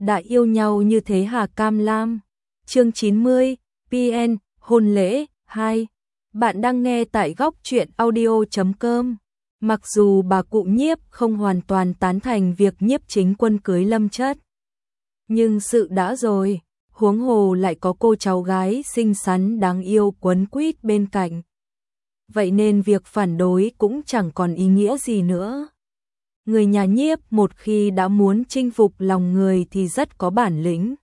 đã yêu nhau như thế hả Cam Lam? Chương 90, PN, hôn lễ 2. Bạn đang nghe tại góc truyện audio.com. Mặc dù bà cụ Nhiếp không hoàn toàn tán thành việc Nhiếp Chính Quân cưới Lâm Chất, nhưng sự đã rồi, huống hồ lại có cô cháu gái xinh xắn đáng yêu quấn quýt bên cạnh. Vậy nên việc phản đối cũng chẳng còn ý nghĩa gì nữa. Người nhà Nhiếp một khi đã muốn chinh phục lòng người thì rất có bản lĩnh.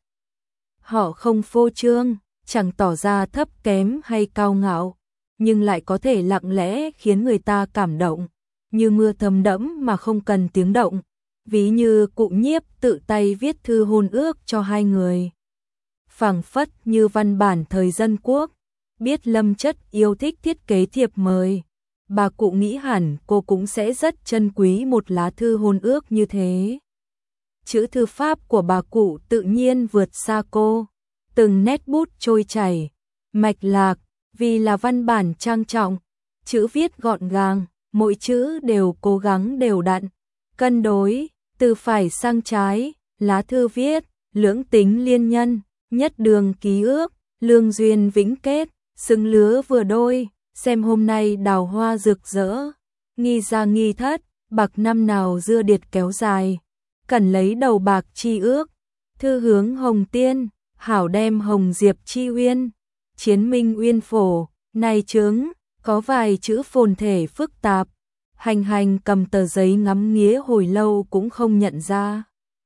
Họ không phô trương, chẳng tỏ ra thấp kém hay cao ngạo, nhưng lại có thể lặng lẽ khiến người ta cảm động, như mưa thấm đẫm mà không cần tiếng động. Ví như cụ Nhiếp tự tay viết thư hôn ước cho hai người, phảng phất như văn bản thời dân quốc. Biết Lâm Chất yêu thích thiết kế thiệp mời, bà cụ nghĩ hẳn cô cũng sẽ rất trân quý một lá thư hôn ước như thế. Chữ thư pháp của bà cụ tự nhiên vượt xa cô, từng nét bút trôi chảy, mạch lạc, vì là văn bản trang trọng, chữ viết gọn gàng, mỗi chữ đều cố gắng đều đặn, cân đối, từ phải sang trái, lá thư viết, lưỡng tính liên nhân, nhất đường ký ước, lương duyên vĩnh kết, xứng lứa vừa đôi, xem hôm nay đào hoa rực rỡ, nghi ra nghi thất, bạc năm nào dưa điệt kéo dài, cần lấy đầu bạc chi ước, thư hướng hồng tiên, hảo đem hồng diệp chi uyên, chiến minh uyên phổ, này chướng, có vài chữ phồn thể phức tạp. Hành cầm tờ giấy ngắm nghía hồi lâu cũng không nhận ra.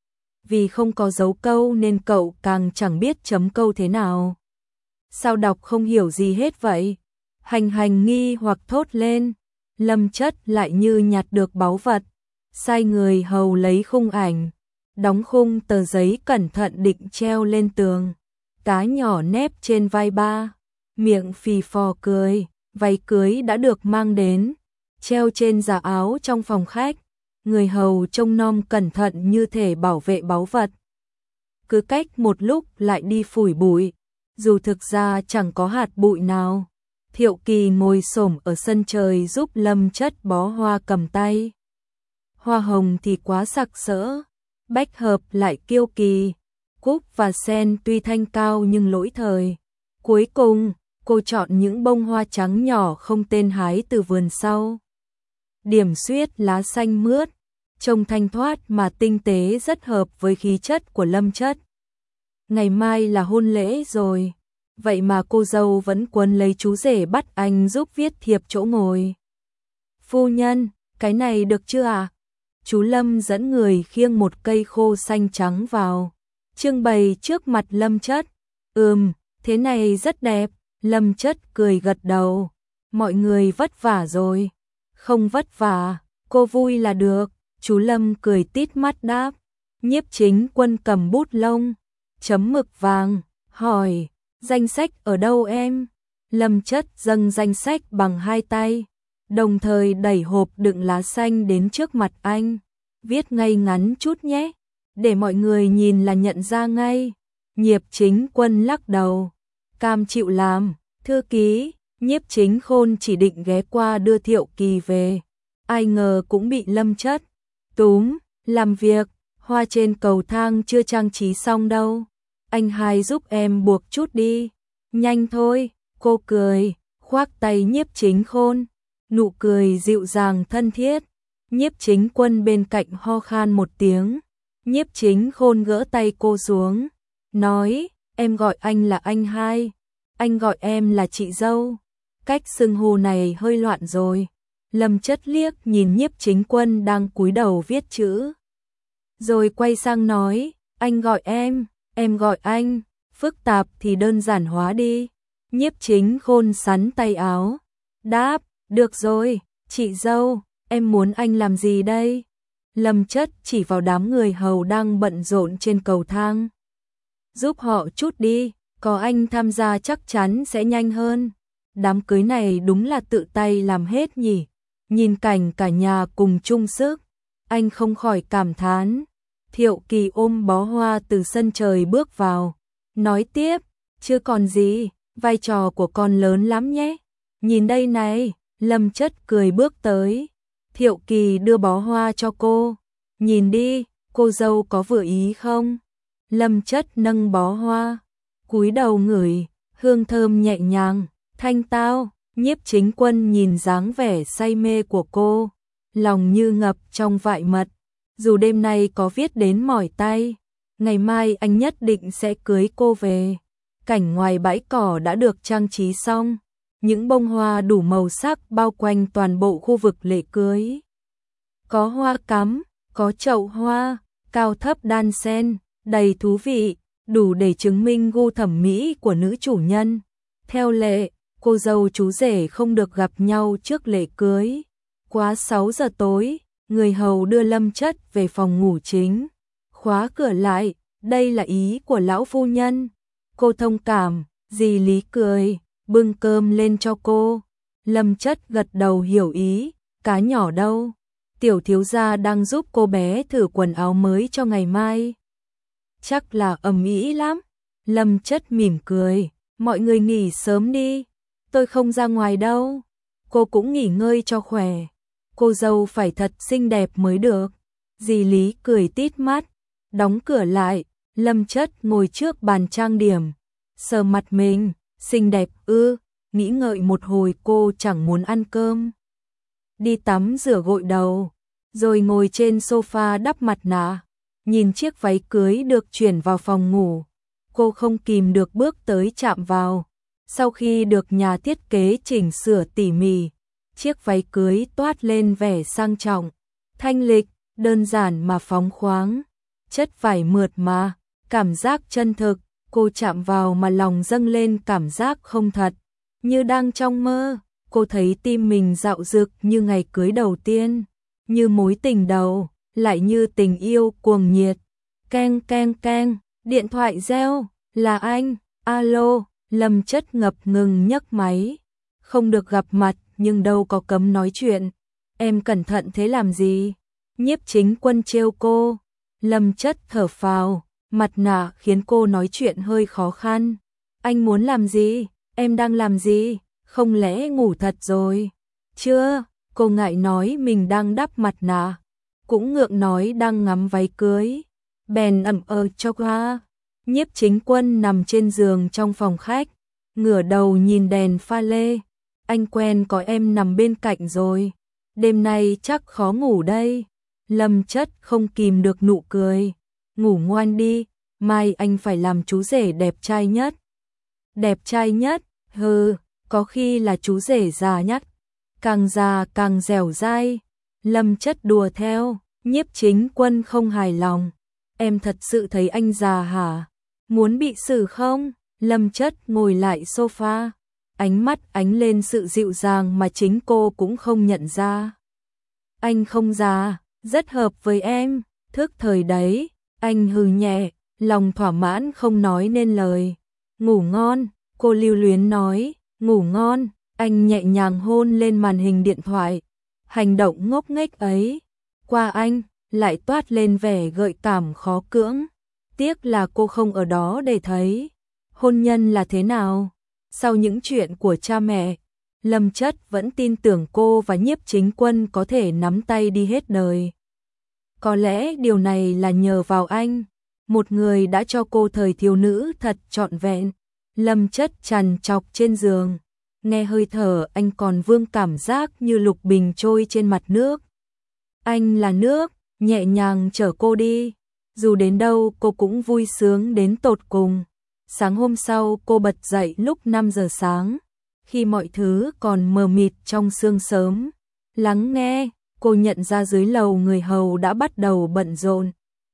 Vì không có dấu câu nên cậu càng chẳng biết chấm câu thế nào. Sao đọc không hiểu gì hết vậy? Hành nghi hoặc thốt lên. Lâm Chất lại như nhặt được báu vật. Sai người hầu lấy khung ảnh, đóng khung tờ giấy cẩn thận định treo lên tường. Cá nhỏ nép trên vai ba, miệng phì phò cười. Váy cưới đã được mang đến, treo trên giá áo trong phòng khách. Người hầu trông nom cẩn thận như thể bảo vệ báu vật. Cứ cách một lúc lại đi phủi bụi, dù thực ra chẳng có hạt bụi nào. Thiệu Kỳ ngồi xổm ở sân trời giúp Lâm Chất bó hoa cầm tay. Hoa hồng thì quá sặc sỡ, bách hợp lại kiêu kỳ, cúc và sen tuy thanh cao nhưng lỗi thời. Cuối cùng, cô chọn những bông hoa trắng nhỏ không tên hái từ vườn sau. Điểm xuyết lá xanh mướt, trông thanh thoát mà tinh tế rất hợp với khí chất của Lâm Chất. Ngày mai là hôn lễ rồi, vậy mà cô dâu vẫn quấn lấy chú rể bắt anh giúp viết thiệp chỗ ngồi. Phu nhân, cái này được chưa ạ? Chú Lâm dẫn người khiêng một cây khô xanh trắng vào, trưng bày trước mặt Lâm Chất. Thế này rất đẹp. Lâm Chất cười gật đầu. Mọi người vất vả rồi. Không vất vả, cô vui là được. Chú Lâm cười tít mắt đáp. Nhiếp Chính Quân cầm bút lông, chấm mực vàng, hỏi, danh sách ở đâu em? Lâm Chất dâng danh sách bằng hai tay, đồng thời đẩy hộp đựng lá xanh đến trước mặt anh. Viết ngay ngắn chút nhé, để mọi người nhìn là nhận ra ngay. Nhiếp Chính Quân lắc đầu. Cam chịu làm, thư ký. Nhiếp Chính Khôn chỉ định ghé qua đưa Thiệu Kỳ về, ai ngờ cũng bị Lâm Chất túm. Làm việc, hoa trên cầu thang chưa trang trí xong đâu, anh hai giúp em buộc chút đi. Nhanh thôi, cô cười, khoác tay Nhiếp Chính Khôn, nụ cười dịu dàng thân thiết. Nhiếp Chính Quân bên cạnh ho khan một tiếng. Nhiếp Chính Khôn gỡ tay cô xuống, nói, em gọi anh là anh hai, anh gọi em là chị dâu. Cách xưng hô này hơi loạn rồi. Lâm Chất liếc nhìn Nhiếp Chính Quân đang cúi đầu viết chữ, rồi quay sang nói, anh gọi em gọi anh, phức tạp thì đơn giản hóa đi. Nhiếp Chính Khôn sắn tay áo, đáp, được rồi, chị dâu, em muốn anh làm gì đây? Lâm Chất chỉ vào đám người hầu đang bận rộn trên cầu thang. Giúp họ chút đi, có anh tham gia chắc chắn sẽ nhanh hơn. Đám cưới này đúng là tự tay làm hết nhỉ. Nhìn cảnh cả nhà cùng chung sức, anh không khỏi cảm thán. Thiệu Kỳ ôm bó hoa từ sân trời bước vào, nói tiếp, chưa còn gì, vai trò của con lớn lắm nhé. Nhìn đây này, Lâm Chất cười bước tới. Thiệu Kỳ đưa bó hoa cho cô. Nhìn đi, cô dâu có vừa ý không? Lâm Chất nâng bó hoa, cúi đầu ngửi, hương thơm nhẹ nhàng, thanh tao. Nhiếp Chính Quân nhìn dáng vẻ say mê của cô, lòng như ngập trong vại mật. Dù đêm nay có viết đến mỏi tay, ngày mai anh nhất định sẽ cưới cô về. Cảnh ngoài bãi cỏ đã được trang trí xong, những bông hoa đủ màu sắc bao quanh toàn bộ khu vực lễ cưới. Có hoa cắm, có chậu hoa, cao thấp đan xen, đầy thú vị, đủ để chứng minh gu thẩm mỹ của nữ chủ nhân. Theo lệ, cô dâu chú rể không được gặp nhau trước lễ cưới. Quá 6 giờ tối, người hầu đưa Lâm Chất về phòng ngủ chính. Khóa cửa lại, đây là ý của lão phu nhân. Cô thông cảm, dì Lý cười, bưng cơm lên cho cô. Lâm Chất gật đầu hiểu ý, cá nhỏ đâu? Tiểu thiếu gia đang giúp cô bé thử quần áo mới cho ngày mai. Chắc là ầm ĩ lắm. Lâm Chất mỉm cười, mọi người nghỉ sớm đi, tôi không ra ngoài đâu. Cô cũng nghỉ ngơi cho khỏe. Cô dâu phải thật xinh đẹp mới được. Dì Lý cười tít mắt, đóng cửa lại. Lâm Chất ngồi trước bàn trang điểm, sờ mặt mình, xinh đẹp ư? Nghĩ ngợi một hồi cô chẳng muốn ăn cơm. Đi tắm rửa gội đầu, rồi ngồi trên sofa đắp mặt nạ, nhìn chiếc váy cưới được chuyển vào phòng ngủ. Cô không kìm được bước tới chạm vào. Sau khi được nhà thiết kế chỉnh sửa tỉ mỉ, chiếc váy cưới toát lên vẻ sang trọng, thanh lịch, đơn giản mà phóng khoáng. Chất vải mượt mà, cảm giác chân thực, cô chạm vào mà lòng dâng lên cảm giác không thật, như đang trong mơ. Cô thấy tim mình dạo dực như ngày cưới đầu tiên, như mối tình đầu, lại như tình yêu cuồng nhiệt. Keng keng keng, điện thoại reo, là anh. Alo. Lâm Chất ngập ngừng nhấc máy. Không được gặp mặt nhưng đâu có cấm nói chuyện. Em cẩn thận thế làm gì? Nhiếp Chính Quân trêu cô. Lâm Chất thở phào, mặt nạ khiến cô nói chuyện hơi khó khăn. Anh muốn làm gì? Em đang làm gì? Không lẽ ngủ thật rồi? Chưa, cô ngại nói mình đang đắp mặt nạ, cũng ngượng nói đang ngắm váy cưới. Bèn ẩm cho qua. Nhiếp Chính Quân nằm trên giường trong phòng khách, ngửa đầu nhìn đèn pha lê. Anh quen có em nằm bên cạnh rồi, đêm nay chắc khó ngủ đây. Lâm Chất không kìm được nụ cười. Ngủ ngoan đi, mai anh phải làm chú rể đẹp trai nhất. Đẹp trai nhất? Hừ, có khi là chú rể già nhất. Càng già càng dẻo dai. Lâm Chất đùa theo. Nhiếp Chính Quân không hài lòng. Em thật sự thấy anh già hả? Muốn bị xử không? Lâm Chất ngồi lại sofa, ánh mắt ánh lên sự dịu dàng mà chính cô cũng không nhận ra. Anh không già, rất hợp với em. Thức thời đấy. Anh hừ nhẹ, lòng thỏa mãn không nói nên lời. Ngủ ngon, cô lưu luyến nói. Ngủ ngon. Anh nhẹ nhàng hôn lên màn hình điện thoại. Hành động ngốc nghếch ấy qua anh lại toát lên vẻ gợi cảm khó cưỡng. Tiếc là cô không ở đó để thấy. Hôn nhân là thế nào? Sau những chuyện của cha mẹ, Lâm Chất vẫn tin tưởng cô và Nhiếp Chính Quân có thể nắm tay đi hết đời. Có lẽ điều này là nhờ vào anh, một người đã cho cô thời thiếu nữ thật trọn vẹn. Lâm Chất trằn trọc trên giường, nghe hơi thở anh còn vương cảm giác như lục bình trôi trên mặt nước. Anh là nước, nhẹ nhàng chở cô đi. Dù đến đâu cô cũng vui sướng đến tột cùng. Sáng hôm sau cô bật dậy lúc 5 giờ sáng, khi mọi thứ còn mờ mịt trong sương sớm. Lắng nghe, cô nhận ra dưới lầu người hầu đã bắt đầu bận rộn.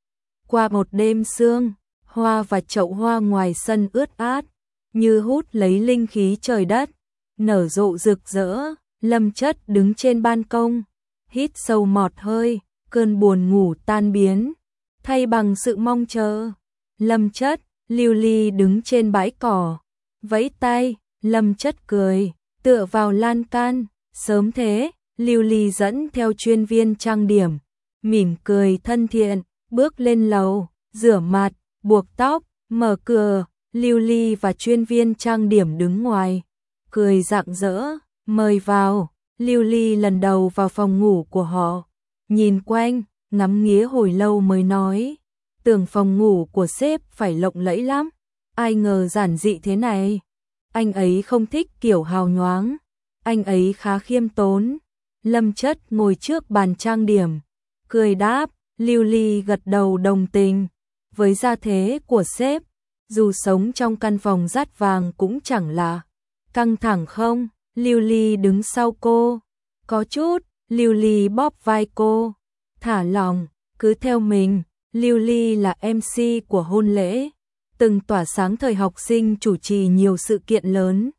Qua một đêm sương, hoa và chậu hoa ngoài sân ướt át, như hút lấy linh khí trời đất, nở rộ rực rỡ. Lâm Chất đứng trên ban công, hít sâu một hơi, cơn buồn ngủ tan biến, thay bằng sự mong chờ. Lâm Chất, Lưu Ly đứng trên bãi cỏ, vẫy tay. Lâm Chất cười, tựa vào lan can. Sớm thế? Lưu Ly dẫn theo chuyên viên trang điểm, mỉm cười thân thiện, bước lên lầu, rửa mặt, buộc tóc, mở cửa. Lưu Ly và chuyên viên trang điểm đứng ngoài, cười rạng rỡ, mời vào. Lưu Ly lần đầu vào phòng ngủ của họ, nhìn quanh, ngắm nghía hồi lâu mới nói, Tưởng phòng ngủ của sếp phải lộng lẫy lắm, ai ngờ giản dị thế này. Anh ấy không thích kiểu hào nhoáng, anh ấy khá khiêm tốn. Lâm Chất ngồi trước bàn trang điểm, cười đáp. Lưu Ly gật đầu đồng tình. Với gia thế của sếp, dù sống trong căn phòng dát vàng cũng chẳng là căng thẳng không? Lưu Ly đứng sau cô. Có chút. Lưu Ly bóp vai cô. Thả lòng, cứ theo mình. Lưu Ly là MC của hôn lễ, từng tỏa sáng thời học sinh chủ trì nhiều sự kiện lớn.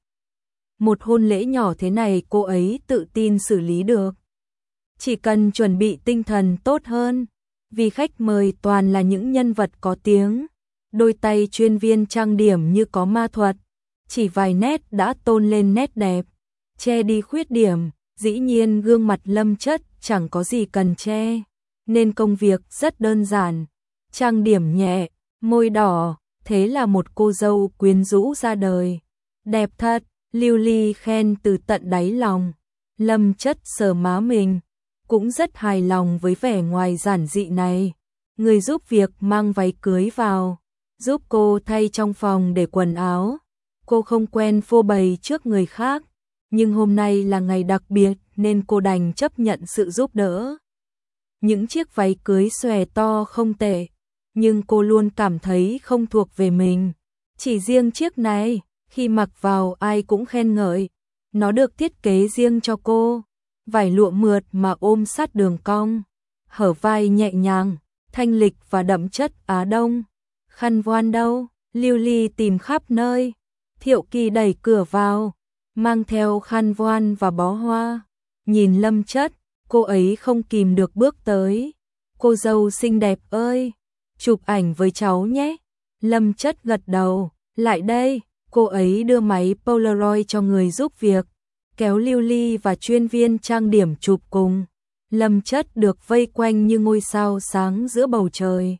Một hôn lễ nhỏ thế này cô ấy tự tin xử lý được. Chỉ cần chuẩn bị tinh thần tốt hơn, vì khách mời toàn là những nhân vật có tiếng. Đôi tay chuyên viên trang điểm như có ma thuật, chỉ vài nét đã tôn lên nét đẹp, che đi khuyết điểm. Dĩ nhiên gương mặt Lâm Chất chẳng có gì cần che, nên công việc rất đơn giản. Trang điểm nhẹ, môi đỏ, thế là một cô dâu quyến rũ ra đời. Đẹp thật, Lưu Ly khen từ tận đáy lòng. Lâm Chất sờ má mình, cũng rất hài lòng với vẻ ngoài giản dị này. Người giúp việc mang váy cưới vào, giúp cô thay trong phòng để quần áo. Cô không quen phô bày trước người khác, nhưng hôm nay là ngày đặc biệt nên cô đành chấp nhận sự giúp đỡ. Những chiếc váy cưới xòe to không tệ, nhưng cô luôn cảm thấy không thuộc về mình. Chỉ riêng chiếc này, khi mặc vào ai cũng khen ngợi. Nó được thiết kế riêng cho cô, vải lụa mượt mà ôm sát đường cong, hở vai nhẹ nhàng, thanh lịch và đậm chất Á Đông. Khăn voan đâu? Lưu Ly tìm khắp nơi. Thiệu Kỳ đẩy cửa vào, mang theo khăn voan và bó hoa. Nhìn Lâm Chất, cô ấy không kìm được bước tới. Cô dâu xinh đẹp ơi, chụp ảnh với cháu nhé. Lâm Chất gật đầu, lại đây. Cô ấy đưa máy Polaroid cho người giúp việc, kéo Lưu Ly và chuyên viên trang điểm chụp cùng. Lâm Chất được vây quanh như ngôi sao sáng giữa bầu trời.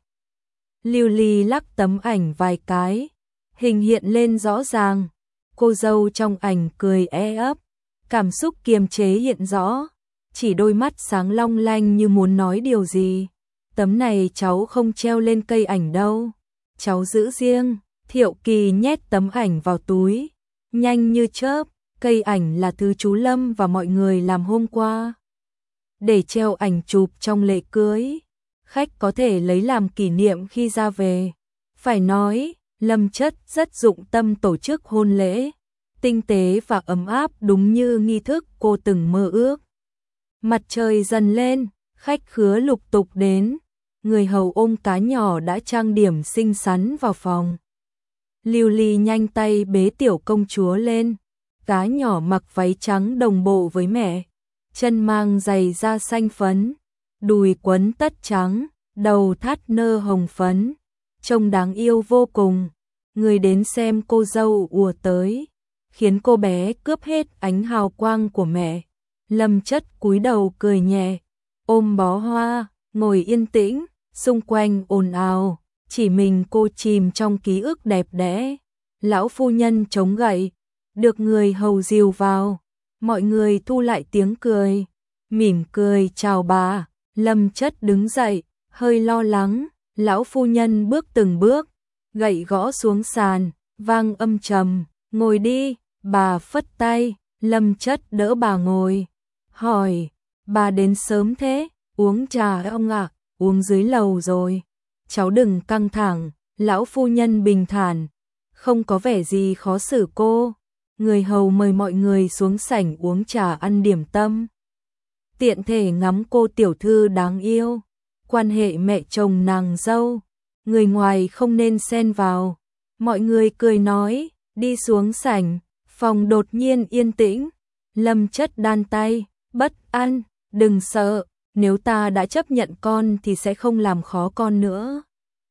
Lưu Ly lắc tấm ảnh vài cái, hình hiện lên rõ ràng. Cô dâu trong ảnh cười ấp, cảm xúc kiềm chế hiện rõ, chỉ đôi mắt sáng long lanh như muốn nói điều gì. Tấm này cháu không treo lên cây ảnh đâu, cháu giữ riêng. Thiệu Kỳ nhét tấm ảnh vào túi, nhanh như chớp. Cây ảnh là thứ chú Lâm và mọi người làm hôm qua, để treo ảnh chụp trong lễ cưới. Khách có thể lấy làm kỷ niệm khi ra về. Phải nói, Lâm Chất rất dụng tâm tổ chức hôn lễ, tinh tế và ấm áp đúng như nghi thức cô từng mơ ước. Mặt trời dần lên, khách khứa lục tục đến. Người hầu ôm cá nhỏ đã trang điểm xinh xắn vào phòng. Lưu Ly nhanh tay bế tiểu công chúa lên. Cá nhỏ mặc váy trắng đồng bộ với mẹ, chân mang giày da xanh phấn, đùi quấn tất trắng, đầu thắt nơ hồng phấn, trông đáng yêu vô cùng. Người đến xem cô dâu ùa tới, khiến cô bé cướp hết ánh hào quang của mẹ. Lâm Chất cúi đầu cười nhẹ, ôm bó hoa, ngồi yên tĩnh, xung quanh ồn ào, chỉ mình cô chìm trong ký ức đẹp đẽ. Lão phu nhân chống gậy, được người hầu dìu vào, mọi người thu lại tiếng cười, mỉm cười chào bà. Lâm Chất đứng dậy, hơi lo lắng. Lão phu nhân bước từng bước, gậy gõ xuống sàn, vang âm trầm. Ngồi đi. Bà phất tay. Lâm Chất đỡ bà ngồi, hỏi, bà đến sớm thế? Uống trà ông ạ? Uống dưới lầu rồi. Cháu đừng căng thẳng. Lão phu nhân bình thản, không có vẻ gì khó xử cô. Người hầu mời mọi người xuống sảnh uống trà ăn điểm tâm, tiện thể ngắm cô tiểu thư đáng yêu. Quan hệ mẹ chồng nàng dâu, người ngoài không nên xen vào. Mọi người cười nói, đi xuống sảnh. Phòng đột nhiên yên tĩnh. Lâm Chất đan tay, bất an, đừng sợ, nếu ta đã chấp nhận con thì sẽ không làm khó con nữa.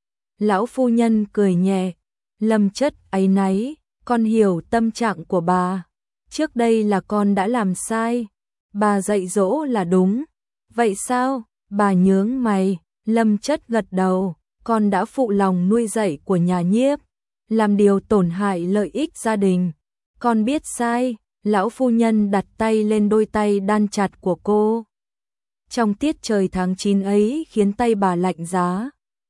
Lão phu nhân cười nhẹ. Lâm Chất áy náy, con hiểu tâm trạng của bà. Trước đây là con đã làm sai, bà dạy dỗ là đúng. Vậy sao? Bà nhướng mày. Lâm Chất gật đầu, con đã phụ lòng nuôi dạy của nhà Nhiếp, làm điều tổn hại lợi ích gia đình. Con biết sai. Lão phu nhân đặt tay lên đôi tay đan chặt của cô. Trong tiết trời tháng 9 ấy khiến tay bà lạnh giá.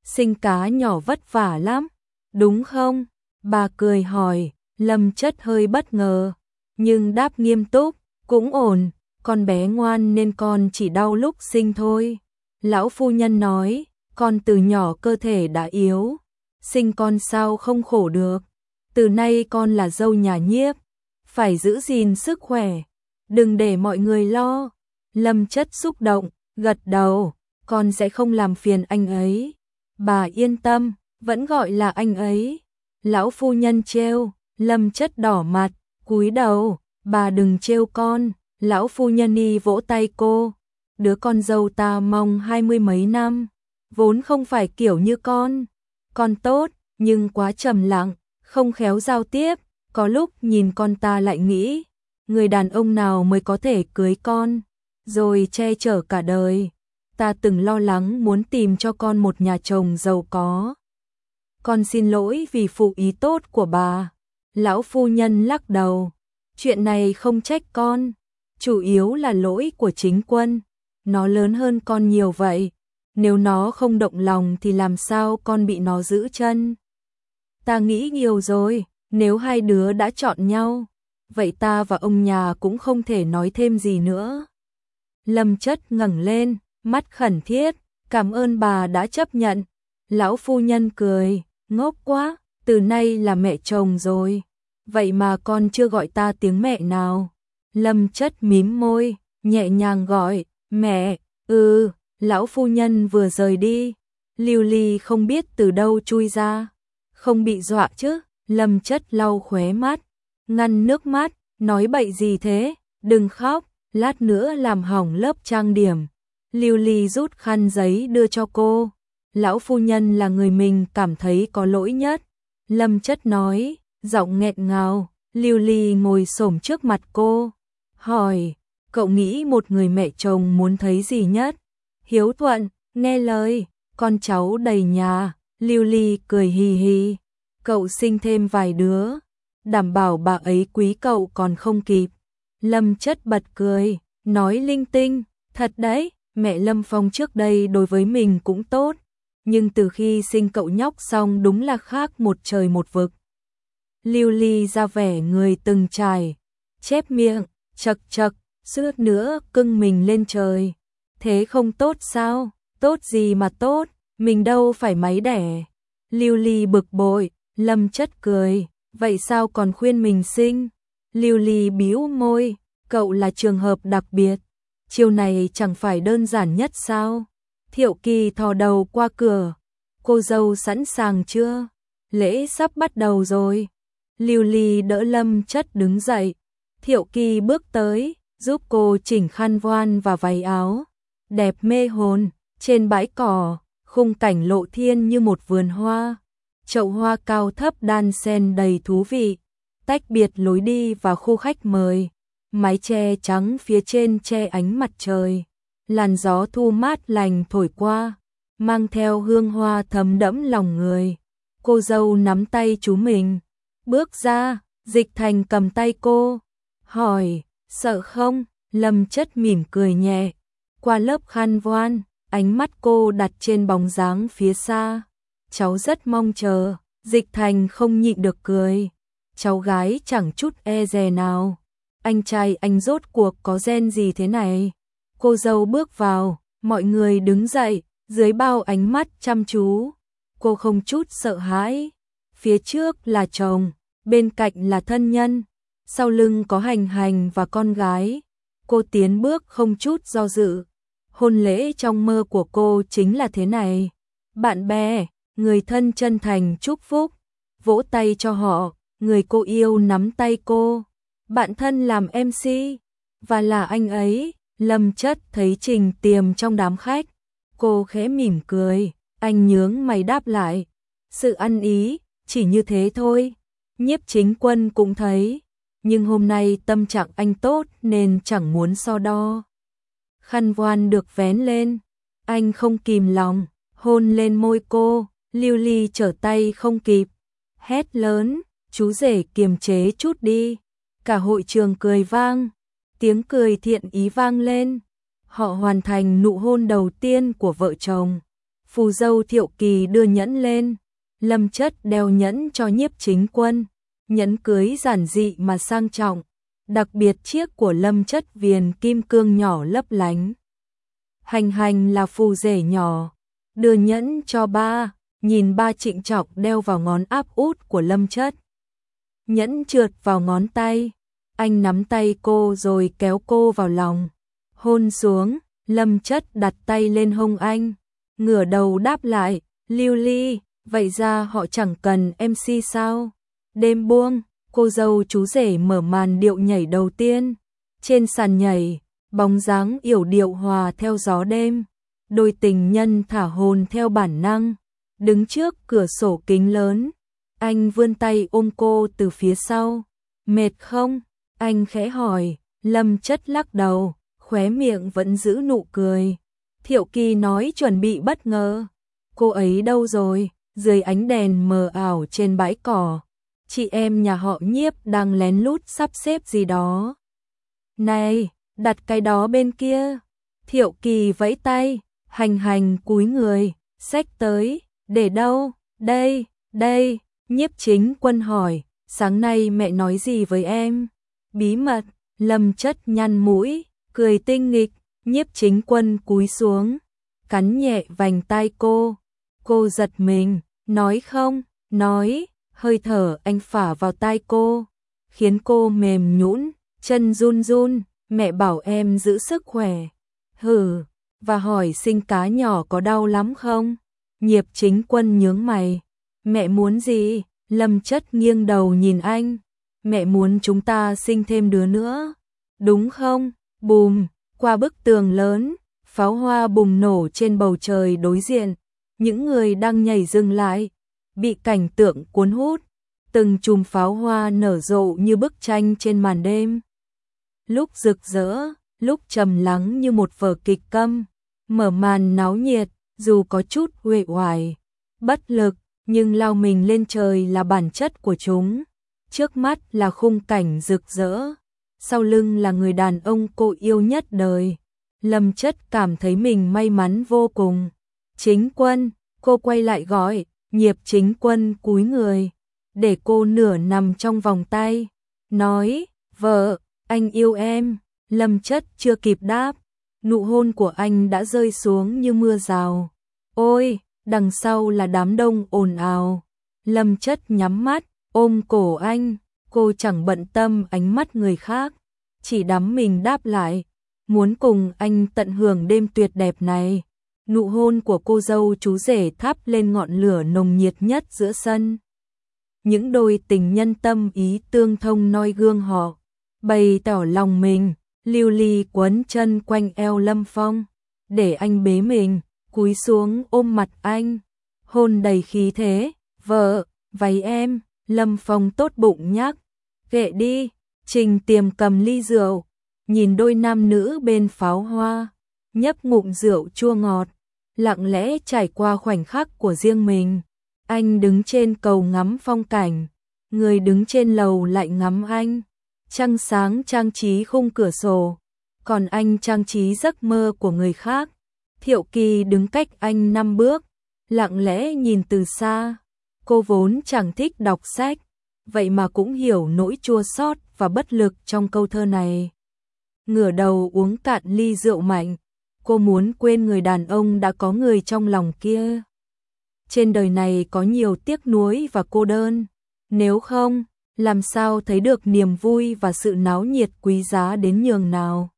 sinh cá nhỏ vất vả lắm, đúng không? Bà cười hỏi, Lâm Chất hơi bất ngờ, nhưng đáp nghiêm túc, cũng ổn, con bé ngoan nên con chỉ đau lúc sinh thôi. Lão phu nhân nói, con từ nhỏ cơ thể đã yếu, sinh con sao không khổ được. Từ nay con là dâu nhà Nhiếp, phải giữ gìn sức khỏe, đừng để mọi người lo. Lâm Chất xúc động, gật đầu, con sẽ không làm phiền anh ấy. Bà yên tâm, vẫn gọi là anh ấy. Lão phu nhân trêu, Lâm Chất đỏ mặt, cúi đầu, bà đừng trêu con. Lão phu nhân y vỗ tay cô, đứa con dâu ta mong 20 mấy năm, vốn không phải kiểu như con tốt, nhưng quá trầm lặng, không khéo giao tiếp, có lúc nhìn con ta lại nghĩ, người đàn ông nào mới có thể cưới con, rồi che chở cả đời. Ta từng lo lắng muốn tìm cho con một nhà chồng giàu có. Con xin lỗi vì phụ ý tốt của bà. Lão phu nhân lắc đầu, chuyện này không trách con, chủ yếu là lỗi của chính Quân, nó lớn hơn con nhiều vậy, nếu nó không động lòng thì làm sao con bị nó giữ chân. Ta nghĩ nhiều rồi, nếu hai đứa đã chọn nhau, vậy ta và ông nhà cũng không thể nói thêm gì nữa. Lâm Chất ngẩng lên, mắt khẩn thiết, cảm ơn bà đã chấp nhận. Lão phu nhân cười, ngốc quá, từ nay là mẹ chồng rồi, vậy mà con chưa gọi ta tiếng mẹ nào. Lâm Chất mím môi, nhẹ nhàng gọi, mẹ. Lão phu nhân vừa rời đi, Lưu Ly không biết từ đâu chui ra, không bị dọa chứ. Lâm Chất lau khóe mắt, ngăn nước mắt, nói bậy gì thế, đừng khóc, lát nữa làm hỏng lớp trang điểm. Lưu Ly rút khăn giấy đưa cho cô, lão phu nhân là người mình cảm thấy có lỗi nhất. Lâm Chất nói, giọng nghẹn ngào. Lưu Ly ngồi xổm trước mặt cô, hỏi, cậu nghĩ một người mẹ chồng muốn thấy gì nhất? Hiếu thuận, nghe lời, con cháu đầy nhà. Lưu Ly cười hì hì, cậu sinh thêm vài đứa, đảm bảo bà ấy quý cậu còn không kịp. Lâm Chất bật cười, nói linh tinh, thật đấy, mẹ Lâm Phong trước đây đối với mình cũng tốt, nhưng từ khi sinh cậu nhóc xong đúng là khác một trời một vực. Lưu Ly ra vẻ người từng trải, chép miệng, chật chật, suýt nữa cưng mình lên trời. Thế không tốt sao? Tốt gì mà tốt, mình đâu phải máy đẻ. Lưu Ly bực bội, Lâm Chất cười, vậy sao còn khuyên mình sinh? Lưu Ly bĩu môi, cậu là trường hợp đặc biệt, chiều này chẳng phải đơn giản nhất sao? Thiệu Kỳ thò đầu qua cửa, cô dâu sẵn sàng chưa? Lễ sắp bắt đầu rồi. Lưu Ly đỡ Lâm Chất đứng dậy, Thiệu Kỳ bước tới, giúp cô chỉnh khăn voan và váy áo, đẹp mê hồn. Trên bãi cỏ, khung cảnh lộ thiên như một vườn hoa, chậu hoa cao thấp đan xen đầy thú vị, tách biệt lối đi và khu khách mời, mái che trắng phía trên che ánh mặt trời, làn gió thu mát lành thổi qua, mang theo hương hoa thấm đẫm lòng người. Cô dâu nắm tay chú mình, bước ra, Dịch Thành cầm tay cô, hỏi, sợ không? Lâm Chất mỉm cười nhẹ, qua lớp khăn voan, ánh mắt cô đặt trên bóng dáng phía xa. Cháu rất mong chờ. Dịch Thành không nhịn được cười. Cháu gái chẳng chút e dè nào. Anh trai anh rốt cuộc có gen gì thế này? Cô dâu bước vào, mọi người đứng dậy, dưới bao ánh mắt chăm chú. Cô không chút sợ hãi. Phía trước là chồng, bên cạnh là thân nhân, sau lưng có Hành Hành và con gái. Cô tiến bước không chút do dự. Hôn lễ trong mơ của cô chính là thế này. Bạn bè, người thân chân thành chúc phúc, vỗ tay cho họ, người cô yêu nắm tay cô, bạn thân làm MC, và là anh ấy. Lâm Chất thấy Trình Tiềm trong đám khách, cô khẽ mỉm cười, anh nhướng mày đáp lại, sự ăn ý, chỉ như thế thôi. Nhiếp Chính Quân cũng thấy, nhưng hôm nay tâm trạng anh tốt nên chẳng muốn so đo. Khăn voan được vén lên, anh không kìm lòng, hôn lên môi cô. Lưu Ly trở tay không kịp, hét lớn, chú rể kiềm chế chút đi. Cả hội trường cười vang, tiếng cười thiện ý vang lên. Họ hoàn thành nụ hôn đầu tiên của vợ chồng. Phù dâu Thiệu Kỳ đưa nhẫn lên, Lâm Chất đeo nhẫn cho Nhiếp Chính Quân, nhẫn cưới giản dị mà sang trọng, đặc biệt chiếc của Lâm Chất viền kim cương nhỏ lấp lánh. Hành Hành là phù rể nhỏ, đưa nhẫn cho ba, nhìn ba trịnh trọng đeo vào ngón áp út của Lâm Chất. Nhẫn trượt vào ngón tay, anh nắm tay cô rồi kéo cô vào lòng, hôn xuống. Lâm Chất đặt tay lên hông anh, ngửa đầu đáp lại, Lưu Ly, vậy ra họ chẳng cần MC sao? Đêm buông, cô dâu chú rể mở màn điệu nhảy đầu tiên. Trên sàn nhảy, bóng dáng yểu điệu hòa theo gió đêm, đôi tình nhân thả hồn theo bản năng. Đứng trước cửa sổ kính lớn, anh vươn tay ôm cô từ phía sau. Mệt không? Anh khẽ hỏi. Lâm Chất lắc đầu, khóe miệng vẫn giữ nụ cười. Thiệu Kỳ nói chuẩn bị bất ngờ. Cô ấy đâu rồi? Dưới ánh đèn mờ ảo trên bãi cỏ, chị em nhà họ Nhiếp đang lén lút sắp xếp gì đó. Này, đặt cái đó bên kia. Thiệu Kỳ vẫy tay, Hành Hành cúi người, xách tới. Để đâu? Đây, đây. Nhiếp Chính Quân hỏi, sáng nay mẹ nói gì với em? Bí mật. Lâm Chất nhăn mũi, cười tinh nghịch. Nhiếp Chính Quân cúi xuống, cắn nhẹ vành tai cô. Cô giật mình, nói không? Nói. Hơi thở anh phả vào tai cô, khiến cô mềm nhũn, chân run run. Mẹ bảo em giữ sức khỏe. Hừ. Và hỏi sinh cá nhỏ có đau lắm không? Nhiếp Chính Quân nhướng mày. Mẹ muốn gì? Lâm Chất nghiêng đầu nhìn anh. Mẹ muốn chúng ta sinh thêm đứa nữa, đúng không? Bùm, qua bức tường lớn, pháo hoa bùng nổ trên bầu trời đối diện. Những người đang nhảy dừng lại, bị cảnh tượng cuốn hút. Từng chùm pháo hoa nở rộ như bức tranh trên màn đêm. Lúc rực rỡ, lúc trầm lắng như một vở kịch câm. Mở màn náo nhiệt, dù có chút uể oải, bất lực, nhưng lao mình lên trời là bản chất của chúng. Trước mắt là khung cảnh rực rỡ, sau lưng là người đàn ông cô yêu nhất đời. Lâm Chất cảm thấy mình may mắn vô cùng. Chính Quân, cô quay lại gọi. Nhiếp Chính Quân cúi người, để cô nửa nằm trong vòng tay, nói, vợ, anh yêu em. Lâm Chất chưa kịp đáp, nụ hôn của anh đã rơi xuống như mưa rào. Ôi, đằng sau là đám đông ồn ào. Lâm Chất nhắm mắt, ôm cổ anh, cô chẳng bận tâm ánh mắt người khác, chỉ đắm mình đáp lại, muốn cùng anh tận hưởng đêm tuyệt đẹp này. Nụ hôn của cô dâu chú rể thắp lên ngọn lửa nồng nhiệt nhất giữa sân. Những đôi tình nhân tâm ý tương thông noi gương họ, bày tỏ lòng mình. Lưu Ly quấn chân quanh eo Lâm Phong, để anh bế mình, cúi xuống ôm mặt anh, hôn đầy khí thế. Vợ, váy em. Lâm Phong tốt bụng nhắc. Kệ đi. Trình Tiềm cầm ly rượu, nhìn đôi nam nữ bên pháo hoa, nhấp ngụm rượu chua ngọt, lặng lẽ trải qua khoảnh khắc của riêng mình. Anh đứng trên cầu ngắm phong cảnh, người đứng trên lầu lại ngắm anh. Trăng sáng trang trí khung cửa sổ, còn anh trang trí giấc mơ của người khác. Thiệu Kỳ đứng cách anh 5 bước, lặng lẽ nhìn từ xa. Cô vốn chẳng thích đọc sách, vậy mà cũng hiểu nỗi chua xót và bất lực trong câu thơ này. Ngửa đầu uống cạn ly rượu mạnh, cô muốn quên người đàn ông đã có người trong lòng kia. Trên đời này có nhiều tiếc nuối và cô đơn, nếu không, làm sao thấy được niềm vui và sự náo nhiệt quý giá đến nhường nào.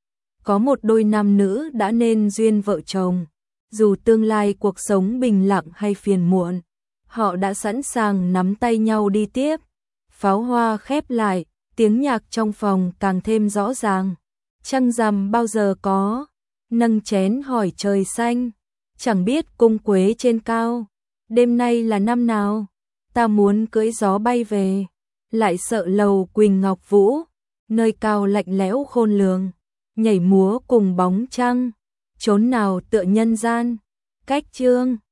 Có một đôi nam nữ đã nên duyên vợ chồng, dù tương lai cuộc sống bình lặng hay phiền muộn, họ đã sẵn sàng nắm tay nhau đi tiếp. Pháo hoa khép lại, tiếng nhạc trong phòng càng thêm rõ ràng. Trăng rằm bao giờ có, nâng chén hỏi trời xanh, chẳng biết cung quế trên cao, đêm nay là năm nào, ta muốn cưỡi gió bay về, lại sợ lầu Quỳnh Ngọc Vũ, nơi cao lạnh lẽo khôn lường, nhảy múa cùng bóng trăng, chốn nào tựa nhân gian. Cách chương